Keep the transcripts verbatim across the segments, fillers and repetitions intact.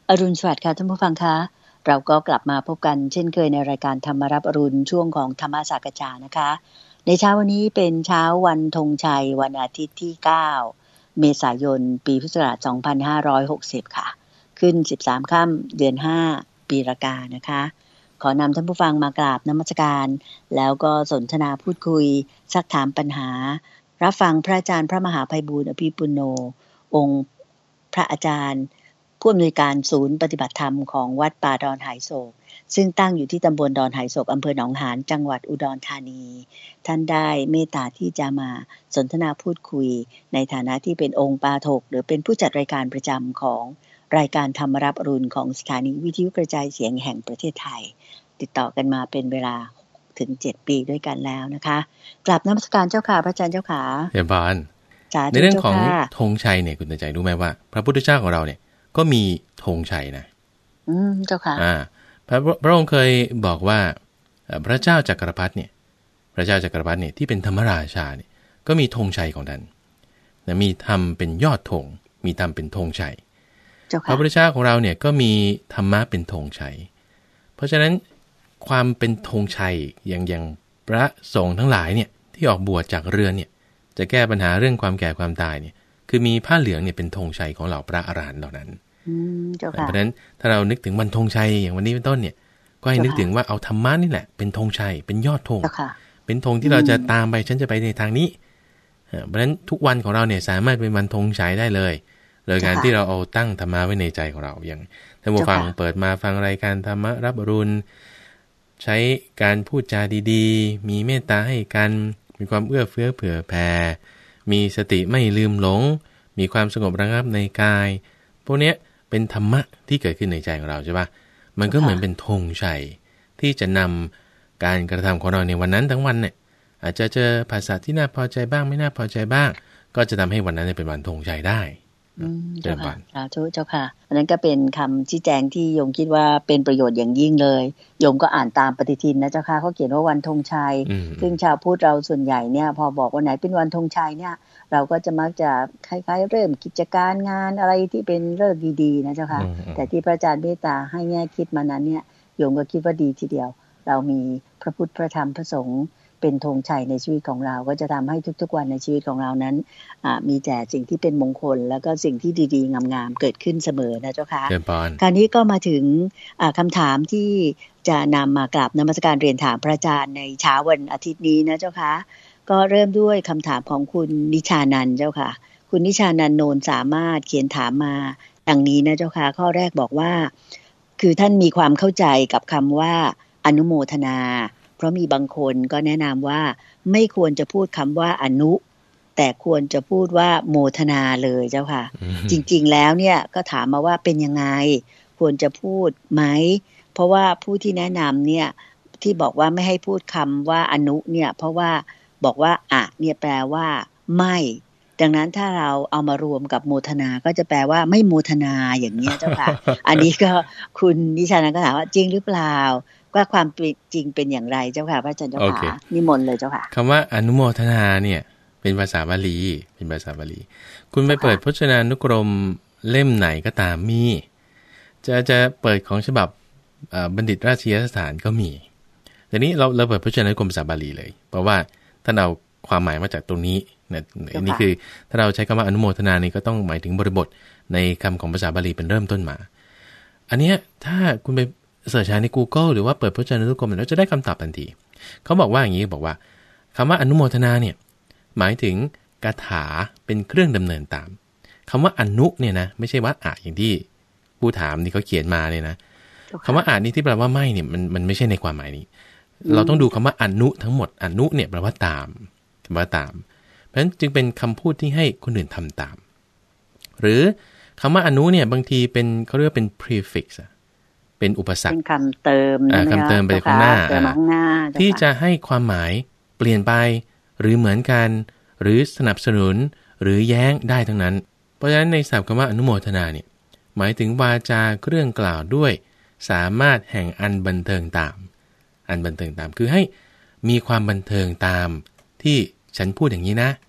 อรุณสวัสดิ์ค่ะท่านผู้ฟังคะเราก็กลับมาพบกันเช่นเคยในรายการธรรมรับอรุณช่วงของธรรมสากจานะคะในเช้าวันนี้เป็นเช้าวันธงชัยวันอาทิตย์ที่เก้าเมษายนปีพุทธศักราชสองพันห้าร้อยหกสิบค่ะขึ้นสิบสามค่ำเดือนห้าปีรากานะคะขอนำท่านผู้ฟังมากราบนมัสการแล้วก็สนทนาพูดคุยซักถามปัญหารับฟังพระอาจารย์พระมหาไพบูลย์อภิปุณโญองค์พระอาจารย์ผู้อำนวยการศูนย์ปฏิบัติธรรมของวัดป่าดอนหายโศกซึ่งตั้งอยู่ที่ตำบลดอนหายโศกอำเภอหนองหานจังหวัดอุดรธานีท่านได้เมตตาที่จะมาสนทนาพูดคุยในฐานะที่เป็นองค์ปาฐกหรือเป็นผู้จัดรายการประจำของรายการธรรมรับอรุณของสถานีวิทยุกระจายเสียงแห่งประเทศไทยติดต่อกันมาเป็นเวลาถึงเจ็ดปีด้วยกันแล้วนะคะกราบนมัสการเจ้าค่ะพระอาจารย์เจ้าค่ะเรียนบานในเรื่องของธงชัยเนี่ยคุณใจรู้ไหมว่าพระพุทธเจ้าของเราเนี่ยก็มีธงชัยนะอืมเจ้าค่ะอ่าพระพระองค์เคยบอกว่าพระเจ้าจักรพรรดิเนี่ยพระเจ้าจักรพรรดิเนี่ยที่เป็นธรรมราชาเนี่ยก็มีธงชัยของท่านนะมีธรรมเป็นยอดธงมีธรรมเป็นธงชัยพระพุทธเจ้าของเราเนี่ยก็มีธรรมะเป็นธงชัยเพราะฉะนั้นความเป็นธงชัยอย่างอย่างพระสงฆ์ทั้งหลายเนี่ยที่ออกบวชจากเรือนเนี่ยจะแก้ปัญหาเรื่องความแก่ความตายเนี่ยคือมีผ้าเหลืองเนี่ยเป็นธงชัยของเหล่าพระอรหันต์เหล่านั้นเพราะฉะนั้นถ้าเรานึกถึงวันธงชัยอย่างวันนี้เป็นต้นเนี่ยก็ให้นึกถึงว่าเอาธรรมะนี่แหละเป็นธงชัยเป็นยอดธงเป็นธงที่เราจะตามไปฉันจะไปในทางนี้เพราะฉะนั้นทุกวันของเราเนี่ยสามารถเป็นวันธงชัยได้เลยโดยการที่เราเอาตั้งธรรมะไว้ในใจของเราอย่างท่านผู้ฟังเปิดมาฟังรายการธรรมะรับอรุณใช้การพูดจาดีๆมีเมตตาให้กันมีความเอื้อเฟื้อเผื่อแผ่มีสติไม่ลืมหลงมีความสงบระงับในกายพวกนี้เป็นธรรมะที่เกิดขึ้นในใจของเราใช่ปะมันก็เหมือนเป็นธงชัยที่จะนำการกระทำของเราในวันนั้นทั้งวันเนี่ยอาจจะเจอภาษาที่น่าพอใจบ้างไม่น่าพอใจบ้างก็จะทำให้วันนั้นเป็นวันธงชัยได้เจ้าค่ะสาธุเจ้าค่ะอันนั้นก็เป็นคำชี้แจงที่โยมคิดว่าเป็นประโยชน์อย่างยิ่งเลยโยมก็อ่านตามปฏิทินนะเจ้าค่ะเขาเขียนว่าวันธงชัยซึ่งชาวพุทธเราส่วนใหญ่เนี่ยพอบอกว่าไหนเป็นวันธงชัยเนี่ยเราก็จะมักจะคล้ายๆเริ่มกิจการงานอะไรที่เป็นเลิกดีๆนะเจ้าค่ะแต่ที่พระอาจารย์เมตตาให้แง่คิดมานั้นเนี่ยโยมก็คิดว่าดีทีเดียวเรามีพระพุทธพระธรรมพระสงฆ์เป็นธงชัยในชีวิตของเราก็จะทำให้ทุกๆวันในชีวิตของเรานั้นมีแต่สิ่งที่เป็นมงคลแล้วก็สิ่งที่ดีๆงามๆเกิดขึ้นเสมอนะเจ้าค่ะคราวนี้ก็มาถึงคำถามที่จะนำมากราบนมัสการเรียนถามพระอาจารย์ในเช้าวันอาทิตย์นี้นะเจ้าค่ะก็เริ่มด้วยคำถามของคุณนิชานันท์เจ้าค่ะคุณนิชานันท์โนนสามารถเขียนถามมาดังนี้นะเจ้าค่ะข้อแรกบอกว่าคือท่านมีความเข้าใจกับคำว่าอนุโมทนาเพราะมีบางคนก็แนะนำว่าไม่ควรจะพูดคำว่าอนุแต่ควรจะพูดว่าโมทนาเลยเจ้าค่ะ จริงๆแล้วเนี่ยก็ถามมาว่าเป็นยังไงควรจะพูดไหมเพราะว่าผู้ที่แนะนำเนี่ยที่บอกว่าไม่ให้พูดคำว่าอนุเนี่ยเพราะว่าบอกว่าอะเนี่ยแปลว่าไม่ดังนั้นถ้าเราเอามารวมกับโมทนาก็จะแปลว่าไม่โมทนาอย่างนี้เจ้าค่ะ อันนี้ก็คุณนิชานันท์ก็ถามว่าจริงหรือเปล่าว่าความจริงเป็นอย่างไรเจ้าค่ะพระอาจารย์เจ้าค่ะนิมนต์เลยเจ้าค่ะคำว่าอนุโมทนาเนี่ยเป็นภาษาบาลีเป็นภาษาบาลีคุณไปเปิดพจนานุกรมเล่มไหนก็ตามมีจะจะเปิดของฉบับบัณฑิตราชยสถานก็มีแต่นี้เราเราเปิดพจนานุกรมภาษาบาลีเลยเพราะว่าถ้าเราความหมายมาจากตรงนี้นะอันนี้คือถ้าเราใช้คำว่าอนุโมทนานี่ก็ต้องหมายถึงบริบทในคำของภาษาบาลีเป็นเริ่มต้นมาอันเนี้ยถ้าคุณไปเสิร์ชหาใน Google หรือว่าเปิดพจนานุกรมแล้วจะได้คำตอบทันทีเขาบอกว่าอย่างนี้บอกว่าคำว่าอนุโมทนาเนี่ยหมายถึงคาถาเป็นเครื่องดำเนินตามคำว่าอนุเนี่ยนะไม่ใช่ว่าอะอย่างที่ผู้ถามที่เขาเขียนมาเนี่ยนะคำว่าอะนี่ที่แปลว่าไม่เนี่ยมันมันไม่ใช่ในความหมายนี้เราต้องดูคำว่าอนุทั้งหมดอนุเนี่ยแปลว่าตามแปลว่าตามเพราะฉะนั้นจึงเป็นคำพูดที่ให้คนอื่นทำตามหรือคำว่าอนุเนี่ยบางทีเป็นเขาเรียกว่าเป็น prefix เป็นอุปสรรคเป็นคำเติมนะคำเติมไปข้างหน้าที่จะให้ความหมายเปลี่ยนไปหรือเหมือนกันหรือสนับสนุนหรือแย้งได้ทั้งนั้นเพราะฉะนั้นในศัพท์คำว่าอนุโมทนาเนี่ยหมายถึงวาจาเครื่องกล่าวด้วยสามารถแห่งอันบันเทิงตามอันบันเทิงตามคือให้มีความบันเทิงตามที่ฉันพูดอย่างนี้นะ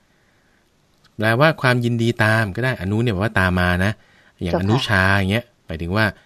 แปลว่าความยินดีตามก็ได้อนุเนี่ยแปลว่าตามมานะอย่างอนุชาอย่างเงี้ยหมายถึงว่า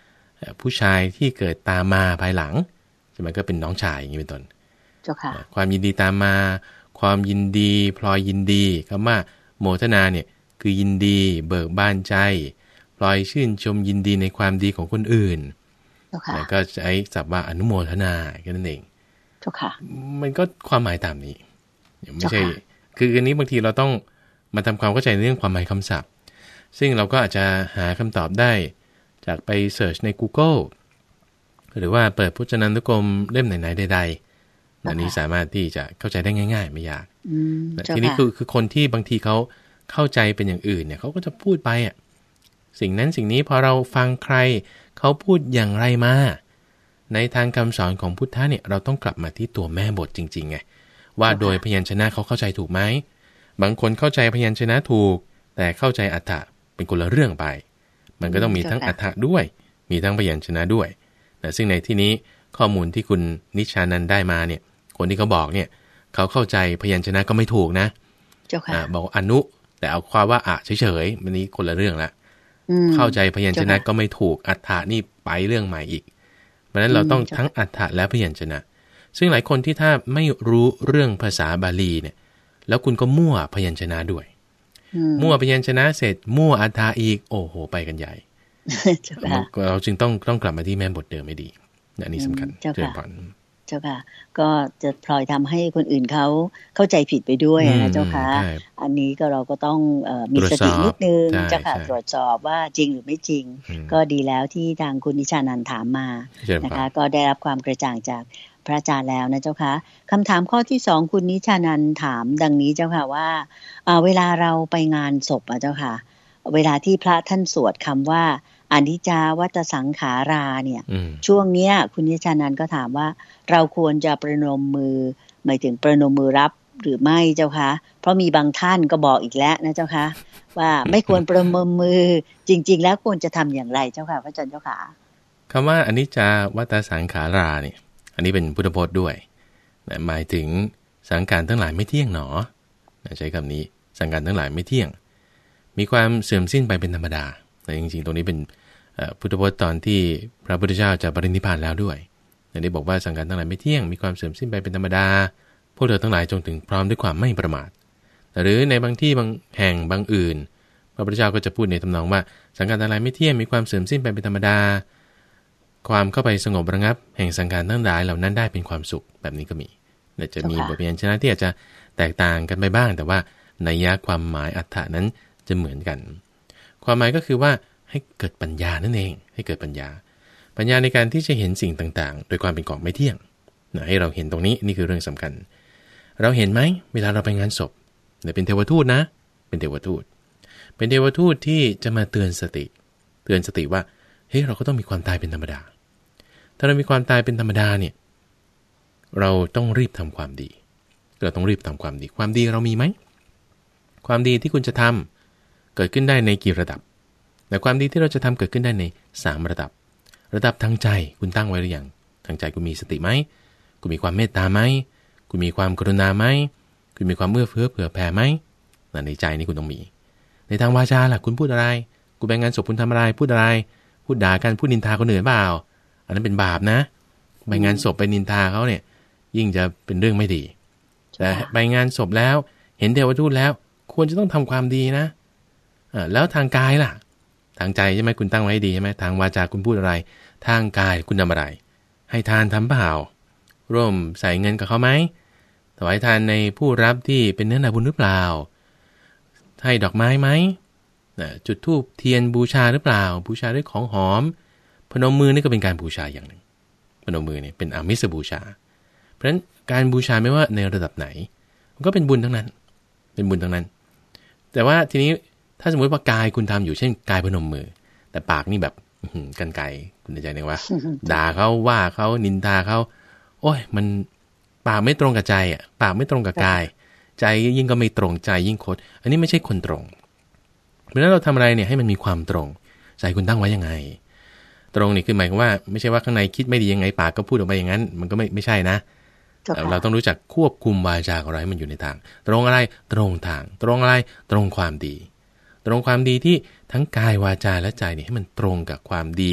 ผู้ชายที่เกิดตามมาภายหลังใช่ไหมก็เป็นน้องชายอย่างนี้เป็นต้นเจ้าค่ะความยินดีตามมาความยินดีพลอยยินดีคำว่าโมทนาเนี่ยคือยินดีเบิกบานใจพลอยชื่นชมยินดีในความดีของคนอื่นแล้วก็ใช้ศัพท์ว่าอนุโมทนาแค่นั้นเองเจ้าค่ะมันก็ความหมายตามนี้ไม่ใช่คืออันนี้บางทีเราต้องมาทำความเข้าใจในเรื่องความหมายคำศัพท์ซึ่งเราก็อาจจะหาคำตอบได้จากไปเสิร์ชใน Google หรือว่าเปิดพจนานุกรมเล่มไหนๆใดๆอันนี้สามารถที่จะเข้าใจได้ง่ายๆไม่ยากทีนี้คือคือคนที่บางทีเขาเข้าใจเป็นอย่างอื่นเนี่ยเขาก็จะพูดไปอ่ะสิ่งนั้นสิ่งนี้พอเราฟังใครเขาพูดอย่างไรมาในทางคำสอนของพุทธะเนี่ยเราต้องกลับมาที่ตัวแม่บทจริงๆไงว่าโดยพยัญชนะเขาเข้าใจถูกไหมบางคนเข้าใจพยัญชนะถูกแต่เข้าใจอรรถะเป็นคนละเรื่องไปมันก็ต้องมีทั้งอรรถะด้วยมีทั้งพยัญชนะด้วยนะซึ่งในที่นี้ข้อมูลที่คุณนิชานันได้มาเนี่ยคนที่เขาบอกเนี่ยเขาเข้าใจพยัญชนะก็ไม่ถูกนะเจ้าค่ะบอกอนุแต่เอาความว่าอะเฉยๆมันนี้คนละเรื่องละเข้าใจพยัญชนะก็ไม่ถูกอรรถะนี่ไปเรื่องใหม่อีกเพราะฉะนั้นเราต้องทั้งอรรถะและพยัญชนะซึ่งหลายคนที่ถ้าไม่รู้เรื่องภาษาบาลีเนี่ยแล้วคุณก็มั่วพยัญชนะด้วยมั่วพยัญชนะเสร็จมั่วอรรถะอีกโอ้โหไปกันใหญ่เราจึงต้องต้องกลับมาที่แม่บทเดิมให้ดีอันนี้สำคัญเจ้าค่ะเจ้าค่ะก็จะพลอยทำให้คนอื่นเขาเข้าใจผิดไปด้วยนะเจ้าค่ะอันนี้ก็เราก็ต้องมีสตินิดนึงเจ้าค่ะตรวจสอบว่าจริงหรือไม่จริงก็ดีแล้วที่ทางคุณนิชานันท์ถามมานะคะก็ได้รับความกระจ่างจากพระอาจารย์แล้วนะเจ้าค่ะคำถามข้อที่สองคุณนิชานันท์ถามดังนี้เจ้าค่ะว่าเวลาเราไปงานศพอ่ะเจ้าค่ะเวลาที่พระท่านสวดคำว่าอนิจจาวัฏสังขาราเนี่ยช่วงเนี้ยคุณนิชานันท์ก็ถามว่าเราควรจะประนมมือหมายถึงประนมมือรับหรือไม่เจ้าคะเพราะมีบางท่านก็บอกอีกแล้วนะเจ้าคะว่าไม่ควรประนมมือจริงๆแล้วควรจะทำอย่างไรเจ้าค่ะพระอาจารย์เจ้าค่ะคำว่าอนิจจาวัฏสังขาราเนี่ยอันนี้เป็นพุทธพจน์ด้วยหมายถึงสังขารทั้งหลายไม่เที่ยงหนอใช้คำนี้สังขารทั้งหลายไม่เที่ยงมีความเสื่อมสิ้นไปเป็นธรรมดาแต่จริงๆตรงนี้เป็นพุทธพจน์ตอนที่พระพุทธเจ้าจะปรินิพพานแล้วด้วยได้บอกว่าสังขารทั้งหลายไม่เที่ยงมีความเสื่อมสิ้นไปเป็นธรรมดาพวกเธอทั้งหลายจงถึงพร้อมด้วยความไม่ประมาทหรือในบางที่บางแห่งบางอื่นพระพุทธเจ้าก็จะพูดในทำนองว่าสังขารทั้งหลายไม่เที่ยงมีความเสื่อมสิ้นไปเป็นธรรมดาความเข้าไปสงบระงับแห่งสังขารทั้งหลายเหล่านั้นได้เป็นความสุขแบบนี้ก็มีแต่จะมีบทเรียนชนะที่อาจจะแตกต่างกันไปบ้างแต่ว่านัยยะความหมายอรรถะนั้นจะเหมือนกันความหมายก็คือว่าให้เกิดปัญญานั่นเองให้เกิดปัญญาปัญญาในการที่จะเห็นสิ่งต่างๆโดยความเป็นของไม่เที่ยงนะให้เราเห็นตรงนี้นี่คือเรื่องสำคัญเราเห็นไหมเวลาเราไปงานศพเนี่ยเป็นเทวทูตนะเป็นเทวทูตเป็นเทวทูตที่จะมาเตือนสติเตือนสติว่าเฮ้ยเราก็ต้องมีความตายเป็นธรรมดาถ้าเรามีความตายเป็นธรรมดาเนี่ยเราต้องรีบทำความดีเราต้องรีบทำความดีความดีเรามีไหมความดีที่คุณจะทำเกิดขึ้นได้ในกี่ระดับแต่ความดีที่เราจะทำเกิดขึ้นได้ในสามระดับระดับทางใจคุณตั้งไว้หรือยังทางใจคุณมีสติไหมคุณมีความเมตตาไหมคุณมีความกรุณาไหมคุณมีความเอื้อเฟื้อเผื่อแผ่ไหมในใจนี่คุณต้องมีในทางวาจาล่ะคุณพูดอะไรคุณไปงานศพคุณทำอะไรพูดอะไรพูดด่ากันพูดนินทาคนอื่นเปล่าอันนั้นเป็นบาปนะไปงานศพไปนินทาเขาเนี่ยยิ่งจะเป็นเรื่องไม่ดีแต่ไปงานศพแล้วเห็นเทวทูตแล้วควรจะต้องทำความดีนะแล้วทางกายล่ะทางใจใช่ไหมคุณตั้งไว้ดีใช่ไหมทางวาจาคุณพูดอะไรทางกายคุณทำอะไรให้ทานทำเปล่าร่วมใส่เงินกับเขาไหมถวายทานในผู้รับที่เป็นเนื้อนาบุญหรือเปล่าให้ดอกไม้ไหมจุดธูปเทียนบูชาหรือเปล่าบูชาด้วยของหอมพนมมือนี่ก็เป็นการบูชาอย่างหนึ่งพนมมือเนี่ยเป็นอามิสบูชาเพราะฉะนั้นการบูชาไม่ว่าในระดับไหนมันก็เป็นบุญทั้งนั้นเป็นบุญทั้งนั้นแต่ว่าทีนี้ถ้าสมมติว่ากายคุณทำอยู่เช่นกายพนมมือแต่ปากนี่แบบกันไกลคุณใจนึกว่า ด่าเขาว่าเขานินทาเขาโอ้ยมันปากไม่ตรงกับใจอ่ะปากไม่ตรงกับกายใจยิ่งก็ไม่ตรงใจยิ่งคดอันนี้ไม่ใช่คนตรงเพราะฉะนั้นเราทำอะไรเนี่ยให้มันมีความตรงใจคุณตั้งไว้ยังไงตรงนี่คือหมายความว่าไม่ใช่ว่าข้างในคิดไม่ดียังไงปากก็พูดออกไปอย่างนั้นมันก็ไม่ไม่ใช่นะเราต้องรู้จักควบคุมวาจาของเราให้มันอยู่ในทางตรงอะไรตรงทางตรงอะไรตรงความดีตรงความดีที่ทั้งกายวาจาและใจเนี่ยให้มันตรงกับความดี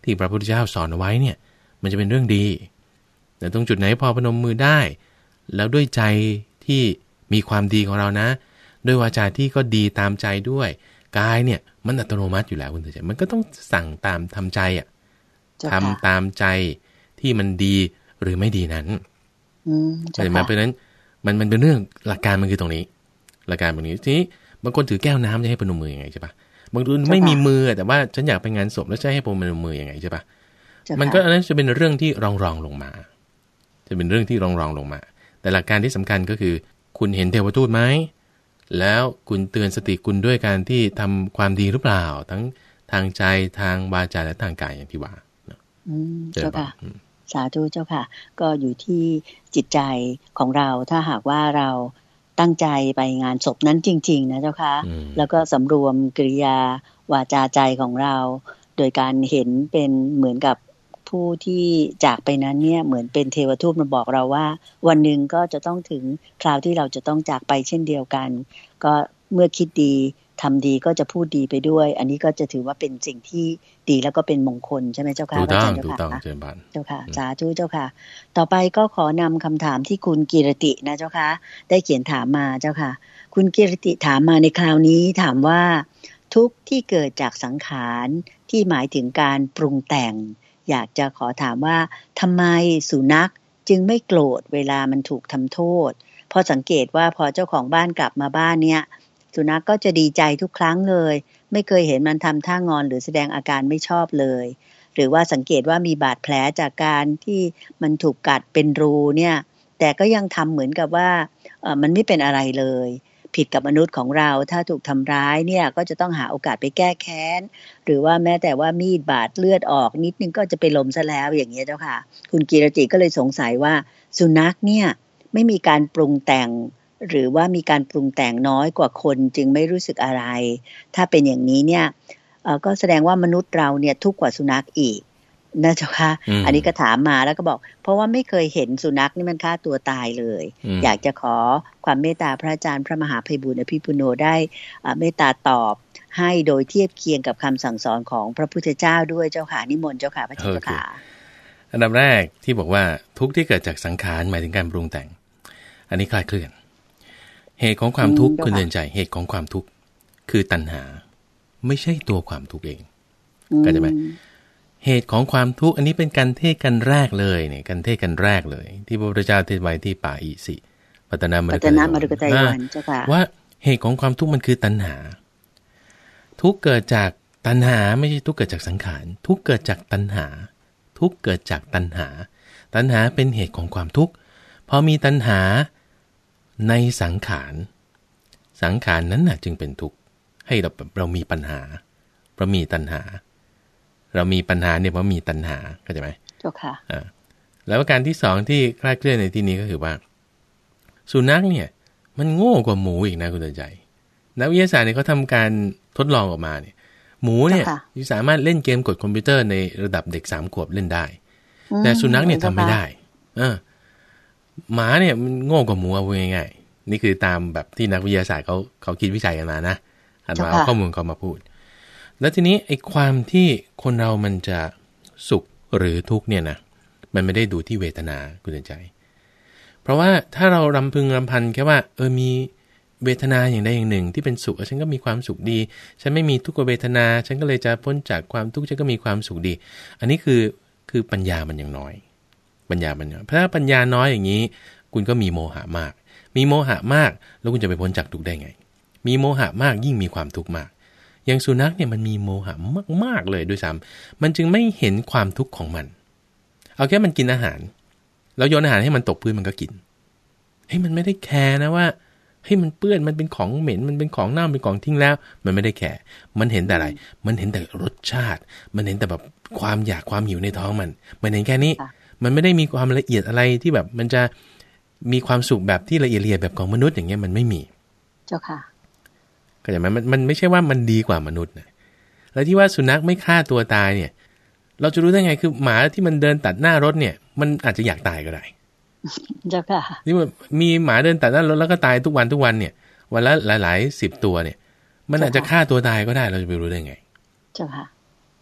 ที่พระพุทธเจ้าสอนเอาไว้เนี่ยมันจะเป็นเรื่องดีแต่ตรงจุดไหนพอพนมมือได้แล้วด้วยใจที่มีความดีของเรานะด้วยวาจาที่ก็ดีตามใจด้วยกายเนี่ยมันอัตโนมัติอยู่แล้วคุณเตือนใจมันก็ต้องสั่งตามทำใจอ่ะทำตามใจที่มันดีหรือไม่ดีนั้นใช่ไหมเพราะฉะนั้นมันมันเป็นเรื่องหลักการมันคือตรงนี้หลักการแบบนี้ทีนี้บางคนถือแก้วน้ำจะให้พนมมือยังไงใช่ปะบางคนไม่มีมือแต่ว่าฉันอยากไปงานศพแล้วจะให้พนมมือยังไงใช่ปะมันก็อันนั้นจะเป็นเรื่องที่รองรองลงมาจะเป็นเรื่องที่รองรองลงมาแต่หลักการที่สำคัญก็คือคุณเห็นเทวทูตไหมแล้วคุณเตือนสติคุณด้วยการที่ทำความดีหรือเปล่าทั้งทางใจทางวาจาและทางกายอย่างที่ว่าเจ้าค่ะสาธุเจ้าค่ะก็อยู่ที่จิตใจของเราถ้าหากว่าเราตั้งใจไปงานศพนั้นจริงๆนะเจ้าค่ะแล้วก็สำรวมกิริยาวาจาใจของเราโดยการเห็นเป็นเหมือนกับผู้ที่จากไปนั้นเนี่ยเหมือนเป็นเทวทูตมาบอกเราว่าวันหนึ่งก็จะต้องถึงคราวที่เราจะต้องจากไปเช่นเดียวกันก็เมื่อคิดดีทำดีก็จะพูดดีไปด้วยอันนี้ก็จะถือว่าเป็นสิ่งที่ดีแล้วก็เป็นมงคลใช่ไหมเจ้าค่ะถูกต้องถูกต้องเจ้าค่ะเจ้าค่ะสาธุเจ้าค่ะต่อไปก็ขอนำคำถามที่คุณกิรตินะเจ้าค่ะได้เขียนถามมาเจ้าค่ะคุณกิรติถามมาในคราวนี้ถามว่าทุกข์ที่เกิดจากสังขารที่หมายถึงการปรุงแต่งอยากจะขอถามว่าทำไมสุนัขจึงไม่โกรธเวลามันถูกทำโทษพอสังเกตว่าพอเจ้าของบ้านกลับมาบ้านเนี่ยสุนัขก็จะดีใจทุกครั้งเลยไม่เคยเห็นมันทำท่างอนหรือแสดงอาการไม่ชอบเลยหรือว่าสังเกตว่ามีบาดแผลจากการที่มันถูกกัดเป็นรูเนี่ยแต่ก็ยังทำเหมือนกับว่าเอ่อมันไม่เป็นอะไรเลยผิดกับมนุษย์ของเราถ้าถูกทำร้ายเนี่ยก็จะต้องหาโอกาสไปแก้แค้นหรือว่าแม้แต่ว่ามีดบาดเลือดออกนิดนึงก็จะไปล้มซะแล้วอย่างเงี้ยเจ้าค่ะคุณกีรติก็เลยสงสัยว่าสุนัขเนี่ยไม่มีการปรุงแต่งหรือว่ามีการปรุงแต่งน้อยกว่าคนจึงไม่รู้สึกอะไรถ้าเป็นอย่างนี้เนี่ยเอ่อก็แสดงว่ามนุษย์เราเนี่ยทุกข์กว่าสุนัขอีกนะเจ้าค่ะ อ, อันนี้ก็ถามมาแล้วก็บอกเพราะว่าไม่เคยเห็นสุนัขนี่มันฆ่าตัวตายเลยอยากจะขอความเมตตาพระอาจารย์พระมหาไพบูลย์อภิปุโนได้เมตตาตอบให้โดยเทียบเคียงกับคำสั่งสอนของพระพุทธเจ้าด้วยเจ้าค่ะนิมนต์เจ้าค่ะพระเจ้าค่ะอันดับแรกที่บอกว่าทุกข์ที่เกิดจากสังขารหมายถึงการปรุงแต่งอันนี้คลาดเคลื่อนเหตุของความทุกข์คุณเดินใจเหตุของความทุกข์คือตัณหาไม่ใช่ตัวความทุกข์เองเข้าใจไหมเหตุของความทุกข์อันนี้เป็นการเทศกันแรกเลยเนี่ยการเทศกันแรกเลยที่พระพุทธเจ้าเทศไว้ที่ป่าอิสิปัตตนามฤคทายวันว่าเหตุของความทุกข์มันคือตัณหาทุกข์เกิดจากตัณหาไม่ใช่ทุกข์เกิดจากสังขารทุกข์เกิดจากตัณหาทุกข์เกิดจากตัณหาตัณหาเป็นเหตุของความทุกข์พอมีตัณหาในสังขารสังขารนั้นน่ะจึงเป็นทุกข์ให้เราเรามีปัญหาเรามีตัณหาเรามีปัญหาเนี่ยเพราะมีตัณหาเข้าใจไหมเจ้าค่ะอ่าแล้วการที่สองที่คลาดเคลื่อนในที่นี้ก็คือว่าสุนัขเนี่ยมันโง่กว่าหมูอีกนะคุณเตือนใจนักวิทยาศาสตร์เนี่ยเขาทำการทดลองออกมาเนี่ยหมูเนี่ยสามารถเล่นเกมกดคอมพิวเตอร์ในระดับเด็กสามขวบเล่นได้แต่สุนัขเนี่ยทำไม่ได้เออหมาเนี่ยมันโง่กว่าหมูเอาง่ายๆนี่คือตามแบบที่นักวิทยาศาสตร์เขาเขาคิดวิจัยกันมานะอันมาเอาข้อมูลเขามาพูดแล้วทีนี้ไอ้ความที่คนเรามันจะสุขหรือทุกข์เนี่ยนะมันไม่ได้ดูที่เวทนาคุณเตือนใจเพราะว่าถ้าเรารำพึงรำพันแค่ว่าเออมีเวทนาอย่างใดอย่างหนึ่งที่เป็นสุขฉันก็มีความสุขดีฉันไม่มีทุกขเวทนาฉันก็เลยจะพ้นจากความทุกข์ฉันก็มีความสุขดีอันนี้คือคือปัญญามันยังน้อยปัญญามันน้อยเพราะถ้าปัญญาน้อยอย่างนี้คุณก็มีโมหะมากมีโมหะมากแล้วคุณจะไปพ้นจากทุกข์ได้ไงมีโมหะมากยิ่งมีความทุกข์มากอย่างสุนัขเนี่ยมันมีโมหะมากๆเลยด้วยซ้ำมันจึงไม่เห็นความทุกข์ของมันเอาแค่มันกินอาหารแล้วโยนอาหารให้มันตกพื้นมันก็กินเฮ้ยมันไม่ได้แคร์นะว่าเฮ้ยมันเปื้อนมันเป็นของเหม็นมันเป็นของเน่าเป็นของทิ้งแล้วมันไม่ได้แคร์มันเห็นแต่อะไรมันเห็นแต่รสชาติมันเห็นแต่แบบความอยากความหิวในท้องมันมันเห็นแค่นี้มันไม่ได้มีความละเอียดอะไรที่แบบมันจะมีความสุขแบบที่ละเอียดละเอียดแบบของมนุษย์อย่างเงี้ยมันไม่มีเจ้าค่ะก็อย่างมันมันไม่ใช่ว่ามันดีกว่ามนุษย์นะแล้วที่ว่าสุนัขไม่ฆ่าตัวตายเนี่ยเราจะรู้ได้ไงคือหมาที่มันเดินตัดหน้ารถเนี่ยมันอาจจะอยากตายก็ได้เจ้าค่ะนี่มันมีหมาเดินตัดหน้ารถแล้วก็ตายทุกวันทุกวันเนี่ยวันละหลายๆสิบตัวเนี่ยมันอาจจะฆ่าตัวตายก็ได้เราจะไปรู้ได้ไงเจ้าค่ะ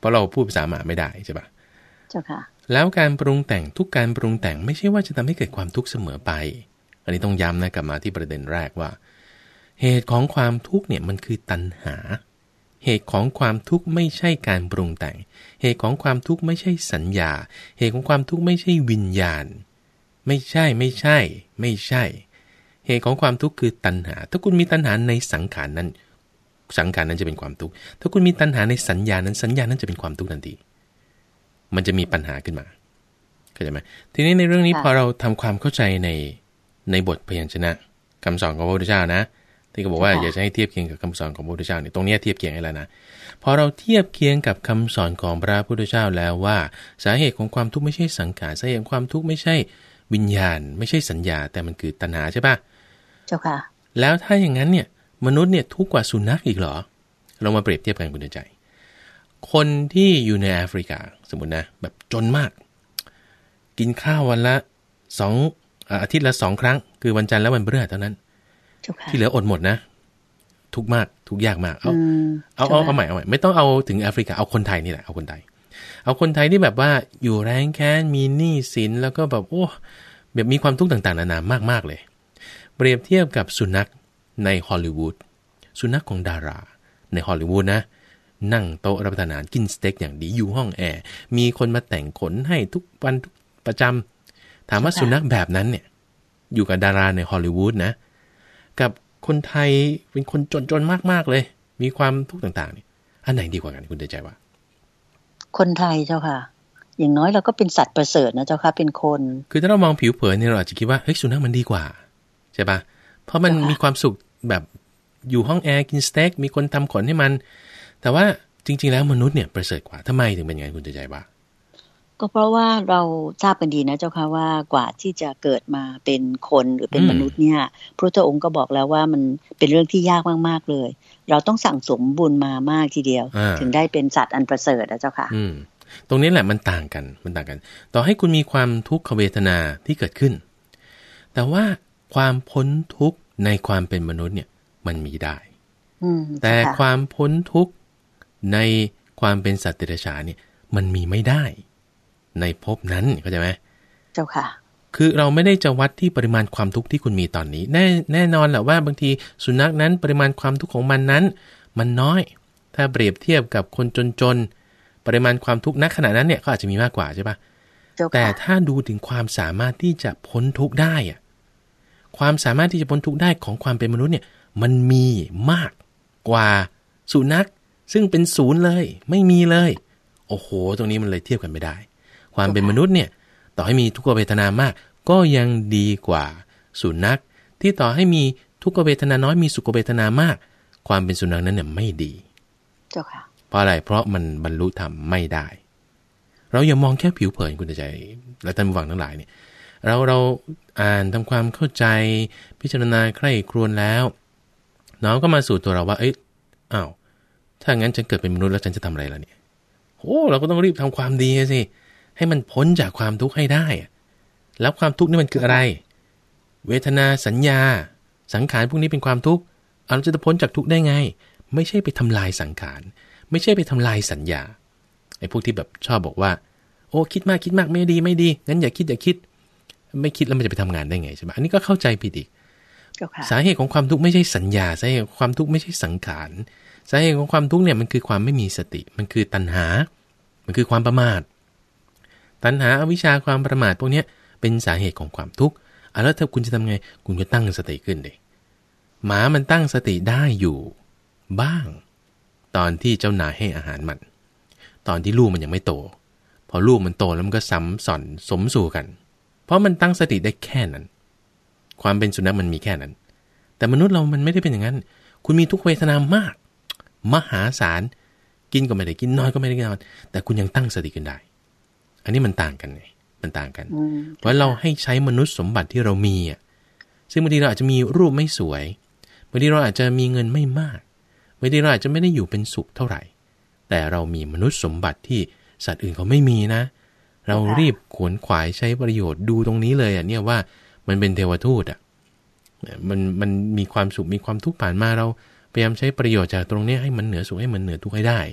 เพราะเราพูดภาษาหมาไม่ได้ใช่ปะเจ้าค่ะแล้วการปรุงแต่งทุกการปรุงแต่งไม่ใช่ว่าจะทำให้เกิดความทุกข์เสมอไปอันนี้ต้องย้ำนะกลับมาที่ประเด็นแรกว่าเหตุของความทุกข์เนี่ยมันคือตัณหาเหตุของความทุกข์ไม่ใช่การปรุงแต่งเหตุของความทุกข์ไม่ใช่สัญญาเหตุของความทุกข์ไม่ใช่วิญญาณไม่ใช่ไม่ใช่ไม่ใช่เหตุของความทุกข์คือตัณหาถ้าคุณมีตัณหาในสังขารนั้นสังขารนั้นจะเป็นความทุกข์ถ้าคุณมีตัณหาในสัญญานั้นสัญญานั้นจะเป็นความทุกข์ทันทีมันจะมีปัญหาขึ้นมาเข้าใจไหมทีนี้ในเรื่องนี้พอเราทำความเข้าใจในในบทพยัญชนะคำสอนของพระพุทธเจ้านะที่เขาบอกว่าอยากจะให้เทียบเคียงกับคำสอนของพระพุทธเจ้าเนี่ยตรงนี้เทียบเคียงให้แล้วนะพอเราเทียบเคียงกับคำสอนของพระพุทธเจ้าแล้วว่าสาเหตุของความทุกข์ไม่ใช่สังขารสาเหตุของความทุกข์ไม่ใช่วิญญาณไม่ใช่สัญญาแต่มันคือตัณหาใช่ป่ะเจ้าค่ะแล้วถ้าอย่างนั้นเนี่ยมนุษย์เนี่ยทุกข์กว่าสุนัขอีกเหรอเรามาเปรียบเทียบกันคุณใจคนที่อยู่ในแอฟริกาสมมุตินะแบบจนมากกินข้าววันละสองอาทิตย์ละสองครั้งคือวันจันทร์และวันพฤหัสเท่านั้นที่เหลืออดหมดนะทุกมากทุกยากมากเอาเอาเอาเอาใหม่เอาใหม่ไม่ต้องเอาถึงแอฟริกาเอาคนไทยนี่แหละเอาคนไทยเอาคนไทยที่แบบว่าอยู่แรงแค้นมีหนี้สินแล้วก็แบบโอ้แบบมีความทุกข์ต่างๆนานามากๆเลยเปรียบเทียบกับสุนัขในฮอลลีวูดสุนัขของดาราในฮอลลีวูดนะนั่งโต๊ะรับประทานอาหารกินสเต็กอย่างดีอยู่ห้องแอร์มีคนมาแต่งขนให้ทุกวันทุกประจำถามว่าสุนัขแบบนั้นเนี่ยอยู่กับดาราในฮอลลีวูดนะกับคนไทยเป็นคนจนๆมากๆเลยมีความทุกข์ต่างๆนี่อันไหนดีกว่ากันคุณใจว่าคนไทยเจ้าค่ะอย่างน้อยเราก็เป็นสัตว์ประเสริฐนะเจ้าค่ะเป็นคนคือถ้าเรามองผิวเผินเนี่ยเราอาจจะคิดว่าเฮ้ยสุนัขมันดีกว่าใช่ปะเพราะมันมีความสุขแบบอยู่ห้องแอร์กินสเต็กมีคนทำขนให้มันแต่ว่าจริงๆแล้วมนุษย์เนี่ยประเสริฐกว่าทำไมถึงเป็นอย่างนั้นคุณใจว่าก็เพราะว่าเราทราบกันดีนะเจ้าค่ะว่ากว่าที่จะเกิดมาเป็นคนหรือเป็นมนุษย์เนี่ยพระพุทธองค์ก็บอกแล้วว่ามันเป็นเรื่องที่ยากมากๆเลยเราต้องสั่งสมบุญมามากทีเดียวถึงได้เป็นสัตว์อันประเสริฐนะเจ้าค่ะตรงนี้แหละมันต่างกันมันต่างกันต่อให้คุณมีความทุกขเวทนาที่เกิดขึ้นแต่ว่าความพ้นทุกข์ในความเป็นมนุษย์เนี่ยมันมีได้แต่ความพ้นทุกข์ในความเป็นสัตว์เดรัจฉานเนี่ยมันมีไม่ได้ในภพนั้นเข้าใจไหมเจ้าค่ะคือเราไม่ได้จะวัดที่ปริมาณความทุกข์ที่คุณมีตอนนี้แน่แน่นอนแหละว่าบางทีสุนัขนั้นปริมาณความทุกข์ของมันนั้นมันน้อยถ้าเปรียบเทียบกับคนจนๆปริมาณความทุกข์ณขณะนั้นเนี่ยก็อาจจะมีมากกว่าใช่ปะแต่ถ้าดูถึงความสามารถที่จะพ้นทุกข์ได้อะความสามารถที่จะพ้นทุกข์ได้ของความเป็นมนุษย์เนี่ยมันมีมากกว่าสุนัขซึ่งเป็นศูนย์เลยไม่มีเลยโอ้โหตรงนี้มันเลยเทียบกันไม่ได้ความเป็นมนุษย์เนี่ยต่อให้มีทุกขเวทนามากก็ยังดีกว่าสุนัขที่ต่อให้มีทุกขเวทนาน้อยมีสุขเวทนามากความเป็นสุนัขนั้นเนี่ยไม่ดีเจ้าค่ะเพราะอะไรเพราะมันบรรลุธรรมไม่ได้เราอย่ามองแค่ผิวเผินคุณใจและท่านผู้ฟังทั้งหลายเนี่ยเราเราอ่านทำความเข้าใจพิจารณาใคร่ครวญแล้วน้องก็มาสู่ตัวเราว่าเอ้ยอ้าวถ้างั้นฉันเกิดเป็นมนุษย์แล้วฉันจะทำอะไรล่ะเนี่ยโอ้เราก็ต้องรีบทำความดีสิให้มันพ้นจากความทุกข์ให้ได้แล้วความทุกข์นี่มันคืออะไรเวทนาสัญญาสังขารพวกนี้เป็นความทุกข์เราจะพ้นจากทุกข์ได้ไงไม่ใช่ไปทำลายสังขารไม่ใช่ไปทำลายสัญญาไอ้พวกที่แบบชอบบอกว่าโอ้คิดมากคิดมากไม่ดีไม่ดีงั้นอย่าคิดอย่าคิดไม่คิดแล้วมันจะไปทำงานได้ไงใช่ไหมอันนี้ก็เข้าใจผิดอีกสาเหตุของความทุกข์ไม่ใช่สัญญาสาเหตุของความทุกข์ไม่ใช่สังขารสาเหตุของความทุกข์เนี่ยมันคือความไม่มีสติมันคือตัณหามันคือความประมาทตัณหาอวิชชาความประมาทพวกนี้เป็นสาเหตุของความทุกข์อ่ะแล้วถ้าคุณจะทำไงคุณก็ตั้งสติขึ้นดิหมามันตั้งสติได้อยู่บ้างตอนที่เจ้านายให้อาหารมันตอนที่ลูกมันยังไม่โตพอลูกมันโตแล้วมันก็ซ้ำซ้อนสมสู่กันเพราะมันตั้งสติได้แค่นั้นความเป็นสุนัขมันมีแค่นั้นแต่มนุษย์เรามันไม่ได้เป็นอย่างนั้นคุณมีทุกเวทนามากมหาศาลกินก็ไม่ได้กินนอนก็ไม่ได้นอนแต่คุณยังตั้งสติขึ้นได้อันนี้มันต่างกันไงมันต่างกันเพราะเราให้ใช้มนุษย์สมบัติที่เรามีอ่ะซึ่งบางทีเราอาจจะมีรูปไม่สวยบางทีเราอาจจะมีเงินไม่มากบางทีเราอาจจะไม่ได้อยู่เป็นสุขเท่าไหร่แต่เรามีมนุษย์สมบัติที่สัตว์อื่นเขาไม่มีนะเรารีบขวนขวายใช้ประโยชน์ดูตรงนี้เลยอ่ะเนี่ยว่ามันเป็นเทวทูตอ่ะมันมันมีความสุขมีความทุกข์ผ่านมาเราพยายามใช้ประโยชน์จากตรงนี้ให้มันเหนือสุขให้มันเหนือทุกข์ให้ได้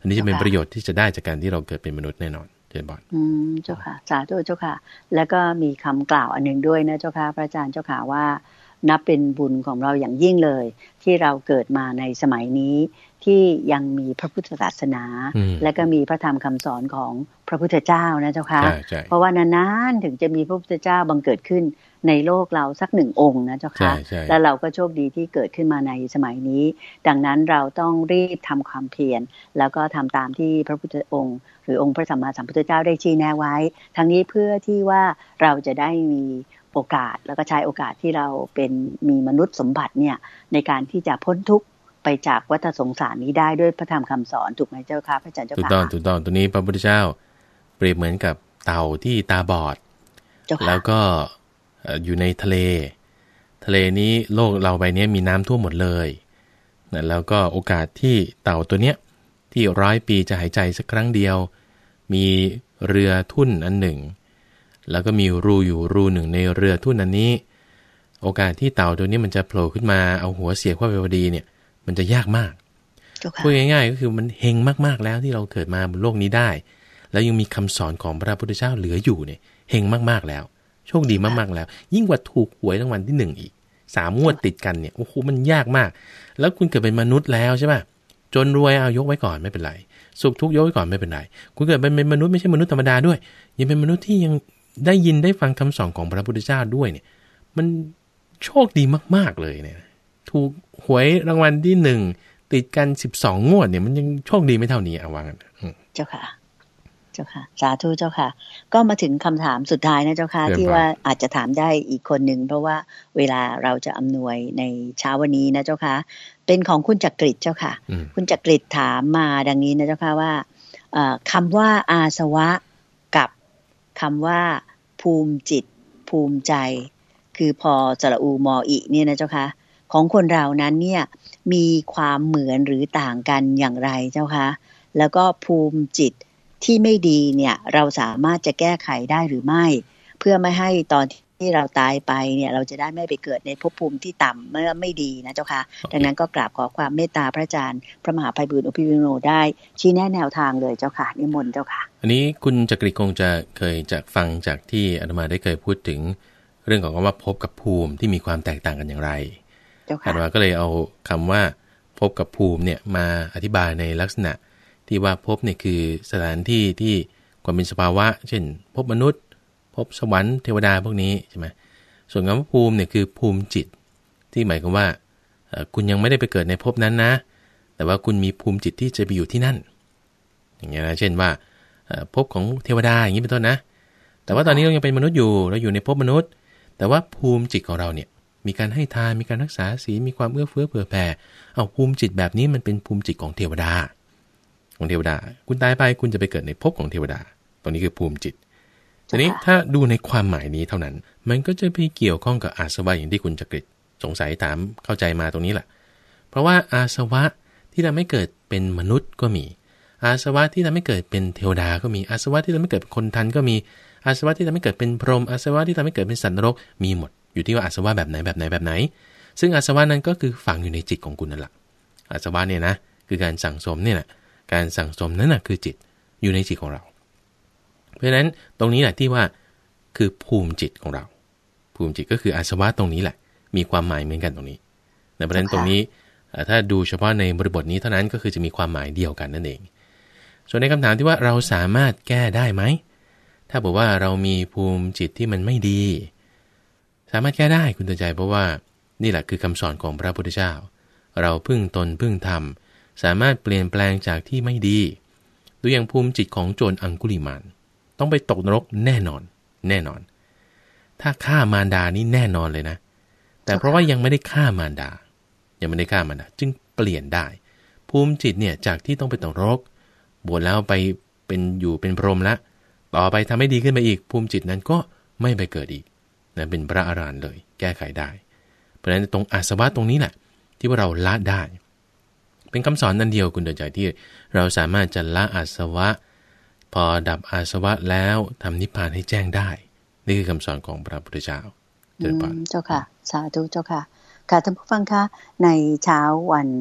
อันนี้จะเป็นประโยชน์ที่จะได้จากการที่เราเกิดเป็นมนุษย์แน่นอนเจริญพรอืมเจ้าค่ะสาธุเจ้าค่ะแล้วก็มีคำกล่าวอันหนึ่งด้วยนะเจ้าค่ะพระอาจารย์เจ้าค่ะว่านับเป็นบุญของเราอย่างยิ่งเลยที่เราเกิดมาในสมัยนี้ที่ยังมีพระพุทธศาสนาและก็มีพระธรรมคำสอนของพระพุทธเจ้านะเจ้าค่ะเพราะว่านานๆถึงจะมีพระพุทธเจ้าบังเกิดขึ้นในโลกเราสักหนึ่งองค์นะเจ้าค่ะแล้วเราก็โชคดีที่เกิดขึ้นมาในสมัยนี้ดังนั้นเราต้องรีบทำความเพียรแล้วก็ทำตามที่พระพุทธองค์หรือองค์พระสัมมาสัมพุทธเจ้าได้ชี้แนะไว้ทั้งนี้เพื่อที่ว่าเราจะได้มีโอกาสแล้วก็ใช้โอกาสที่เราเป็นมีมนุษย์สมบัติเนี่ยในการที่จะพ้นทุกข์ไปจากวัฏสงสารนี้ได้ด้วยพระธรรมคำสอนถูกไหมเจ้าค่ะพระอาจารย์เจ้าค่ะถูกต้องถูกต้องตัวนี้พระพุทธเจ้าเปรียบเหมือนกับเต่าที่ตาบอดแล้วก็อยู่ในทะเลทะเลนี้โลกเราใบนี้มีน้ำท่วมหมดเลยนะแล้วก็โอกาสที่เต่าตัวเนี้ยที่ร้อยปีจะหายใจสักครั้งเดียวมีเรือทุ่นอันหนึ่งแล้วก็มีรูอยู่รูหนึ่งในเรือทุ่นอันนี้โอกาสที่เต่าตัวนี้มันจะโผล่ขึ้นมาเอาหัวเสียบเข้าไปพอดีเนี่ยมันจะยากมากพูดง่ายๆก็คือมันเฮงมากๆแล้วที่เราเกิดมาบนโลกนี้ได้แล้วยังมีคำสอนของพระพุทธเจ้าเหลืออยู่เนี่ยเฮงมากๆแล้วโชคดีมากๆแล้วยิ่งกว่าถูกหวยรางวัลที่หนึ่งอีกสามงวดติดกันเนี่ยโอ้โหมันยากมากแล้วคุณเกิดเป็นมนุษย์แล้วใช่ป่ะจนรวยเอายกไว้ก่อนไม่เป็นไรสุขทุกข์ยกไว้ก่อนไม่เป็นไรคุณเกิดเป็นมนุษย์ไม่ใช่มนุษย์ธรรมดาด้วยยังเป็นมนุษย์ที่ยังได้ยินได้ฟังคำสอนของพระพุทธเจ้าด้วยเนี่ยมันโชคดีมากๆเลยเนี่ยถูกหวยรางวัลที่หนึ่งติดกันสิบสองงวดเนี่ยมันยังโชคดีไม่เท่านี้เอาว่ากันเจ้าค่ะเจ้าค่ะสาธุเจ้าค่ะก็มาถึงคำถามสุดท้ายนะเจ้าค่ะที่ว่าอาจจะถามได้อีกคนหนึ่งเพราะว่าเวลาเราจะอำนวยในเช้าวันนี้นะเจ้าค่ะเป็นของคุณจักริดเจ้าค่ะคุณจักริดถามมาดังนี้นะเจ้าค่ะว่าคำว่าอาสวะกับคำว่าภูมิจิตภูมิใจคือพอสระอูมออิเนี่ยนะเจ้าค่ะของคนเรานั้นเนี่ยมีความเหมือนหรือต่างกันอย่างไรเจ้าคะแล้วก็ภูมิจิตที่ไม่ดีเนี่ยเราสามารถจะแก้ไขได้หรือไม่เพื่อไม่ให้ตอนที่เราตายไปเนี่ยเราจะได้ไม่ไปเกิดในภพภูมิที่ต่ำเมื่อไม่ดีนะเจ้าค่ะ okay. ดังนั้นก็กราบขอความเมตตาพระอาจารย์พระมหาไพบูลย์อภิปุโนได้ชี้แนะแนวทางเลยเจ้าค่ะนิมนต์เจ้าค่ะอันนี้คุณจักริคงจะเคยจะฟังจากที่อาตมาได้เคยพูดถึงเรื่องของคำว่าภพกับภูมิที่มีความแตกต่างกันอย่างไรอาตมาก็เลยเอาคำว่าภพกับภูมิเนี่ยมาอธิบายในลักษณะที่ว่าภพเนี่ยคือสถานที่ที่ความเป็นสภาวะเช่นภพมนุษย์ภพสวรรค์เทวดาพวกนี้ใช่ไหมส่วนคำว่าภูมิเนี่ยคือภูมิจิตที่หมายความว่าคุณยังไม่ได้ไปเกิดในภพนั้นนะแต่ว่าคุณมีภูมิจิตที่จะไปอยู่ที่นั่นอย่างเงี้ยนะเช่นว่าภพของเทวดาอย่างนี้เป็นต้นนะแต่ว่าตอนนี้เรายังเป็นมนุษย์อยู่เราอยู่ในภพมนุษย์แต่ว่าภูมิจิตของเราเนี่ยมีการให้ทานมีการรักษาศีลมีความเอื้อเฟื้อเผื่อแผ่เอาภูมิจิตแบบนี้มันเป็นภูมิจิตของเทวดาของเทวดาคุณตายไปคุณจะไปเกิดในภพของเทวดาตรงนี้คือภูมิจิตทีนี้ถ้าดูในความหมายนี้เท่านั้นมันก็จะไปเกี่ยวข้องกับอาสวะอย่างที่คุณจักริดสงสัยถามเข้าใจมาตรงนี้แหละเพราะว่าอาสวะที่ทำให้เกิดเป็นมนุษย์ก็มีอาสวะที่ทำให้เกิดเป็นเทวดาก็มีอาสวะที่ทำให้เกิดเป็นคนทันก็มีอาสวะที่ทำให้เกิดเป็นพรหมอาสวะที่ทำให้เกิดเป็นสัตว์นรกมีหมดอยู่ที่ว่าอาสวะแบบไหนแบบไหนแบบไหนซึ่งอาสวะนั้นก็คือฝังอยู่ในจิตของคุณนั่นแหละอาสวะเนี่ยนะคือการสั่งสมเนี่ยแหละการสั่งสมนั้นนะคือจิตอยู่ในจิตของเราเพราะฉะนั้นตรงนี้แหละที่ว่าคือภูมิจิตของเราภูมิจิตก็คืออาสวะตรงนี้แหละมีความหมายเหมือนกันตรงนี้เพราะฉะนั้นตรงนี้ถ้าดูเฉพาะในบริบทนี้เท่านั้นก็คือจะมีความหมายเดียวกันนั่นเองส่วนในคำถามที่ว่าเราสามารถแก้ได้ไหมถ้าบอกว่าเรามีภูมิจิตที่มันไม่ดีสามารถแก้ได้คุณเตือนใจเพราะว่านี่แหละคือคำสอนของพระพุทธเจ้าเราพึ่งตนพึ่งธรรมสามารถเปลี่ยนแปลงจากที่ไม่ดีดูอย่างภูมิจิตของโจรอังคุลิมานต้องไปตกนรกแน่นอนแน่นอนถ้าฆ่ามารดานี่แน่นอนเลยนะแต่เพราะว่ายังไม่ได้ฆ่ามารดายังไม่ได้ฆ่ามารดาจึงเปลี่ยนได้ภูมิจิตเนี่ยจากที่ต้องไปตกนรกบวชแล้วไปเป็นอยู่เป็นพรหมละต่อไปทำให้ดีขึ้นไปอีกภูมิจิตนั้นก็ไม่ไปเกิดอีกนะเป็นพระอรหันต์เลยแก้ไขได้เพราะฉะนั้นตรงอาสวะตรงนี้แหละที่ว่าเราละได้เป็นคำสอนนั่นเดียวคุณเดินใจที่เราสามารถจะละอาสวะพอดับอาสวะแล้วทำนิพพานให้แจ้งได้นี่คือคำสอนของพระพุทธเจ้าเจ้าค่ะสาธุเจ้าค่ะค่ะท่านผู้ฟังคะในเช้าวัน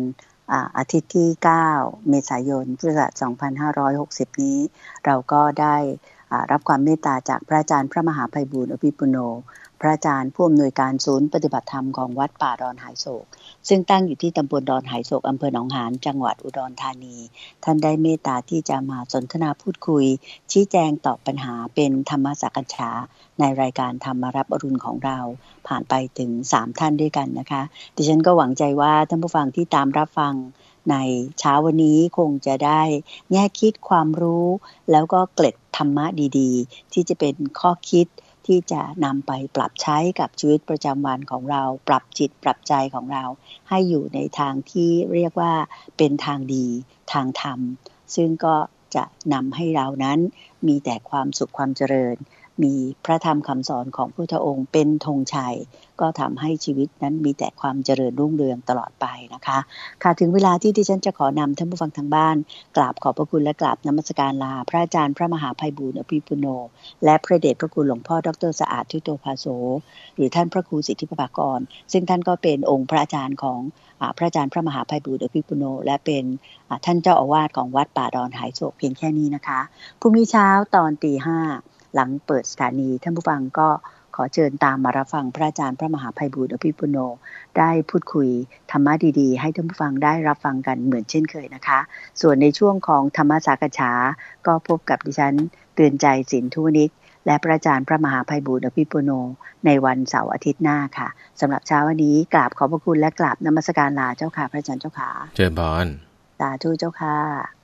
อาทิตย์ที่เก้าเมษายนพุทธศักราชสองพันห้าร้อยหกสิบนี้เราก็ได้รับความเมตตาจากพระอาจารย์พระมหาไพบูลย์อภิปุโนพระอาจารย์ผู้อำนวยการศูนย์ปฏิบัติธรรมของวัดป่าดอนหายโศกซึ่งตั้งอยู่ที่ตำบลดอนหายโศกอำเภอหนองหานจังหวัดอุดรธานีท่านได้เมตตาที่จะมาสนทนาพูดคุยชี้แจงตอบปัญหาเป็นธรรมสักกัญชาในรายการธรรมรับอรุณของเราผ่านไปถึงสามท่านด้วยกันนะคะดิฉันก็หวังใจว่าท่านผู้ฟังที่ตามรับฟังในเช้าวันนี้คงจะได้แง่คิดความรู้แล้วก็เกล็ดธรรมะดีๆที่จะเป็นข้อคิดที่จะนำไปปรับใช้กับชีวิตประจำวันของเราปรับจิตปรับใจของเราให้อยู่ในทางที่เรียกว่าเป็นทางดีทางธรรมซึ่งก็จะนำให้เรานั้นมีแต่ความสุขความเจริญมีพระธรรมคำสอนของพระพุทธองค์เป็นธงชัยก็ทำให้ชีวิตนั้นมีแต่ความเจริญรุ่งเรืองตลอดไปนะคะค่ะถึงเวลาที่ดิฉันจะขอนำท่านผู้ฟังทางบ้านกราบขอบพระคุณและกราบนมัสการลาพระอาจารย์พระมหาไพบูลย์อภิปุโนและพระเดชพระคุณหลวงพ่อดร.สะอาดทิโตภาโสหรือท่านพระครูสิทธิปภากรซึ่งท่านก็เป็นองค์พระอาจารย์ของพระอาจารย์พระมหาไพบูลย์อภิปุโนและเป็นท่านเจ้าอาวาสของวัดป่าดอนหายโศกเพียงแค่นี้นะคะพรุ่งนี้เช้าตอนตีห้าหลังเปิดสถานีท่านผู้ฟังก็ขอเชิญตามมารับฟังพระอาจารย์พระมหาไพบูลย์อภิปุโนได้พูดคุยธรรมะดีๆให้ท่านผู้ฟังได้รับฟังกันเหมือนเช่นเคยนะคะส่วนในช่วงของธรรมสักกัญชาก็พบกับดิฉันเตือนใจสินทุวนิชและพระอาจารย์พระมหาไพบูลย์อภิปุโนในวันเสาร์อาทิตย์หน้าค่ะสำหรับเช้าวันนี้กราบขอบพระคุณและกราบนมัสการลาเจ้าค่ะพระอาจารย์เจ้าค่ะเชิญพรสาธุเจ้าค่ะ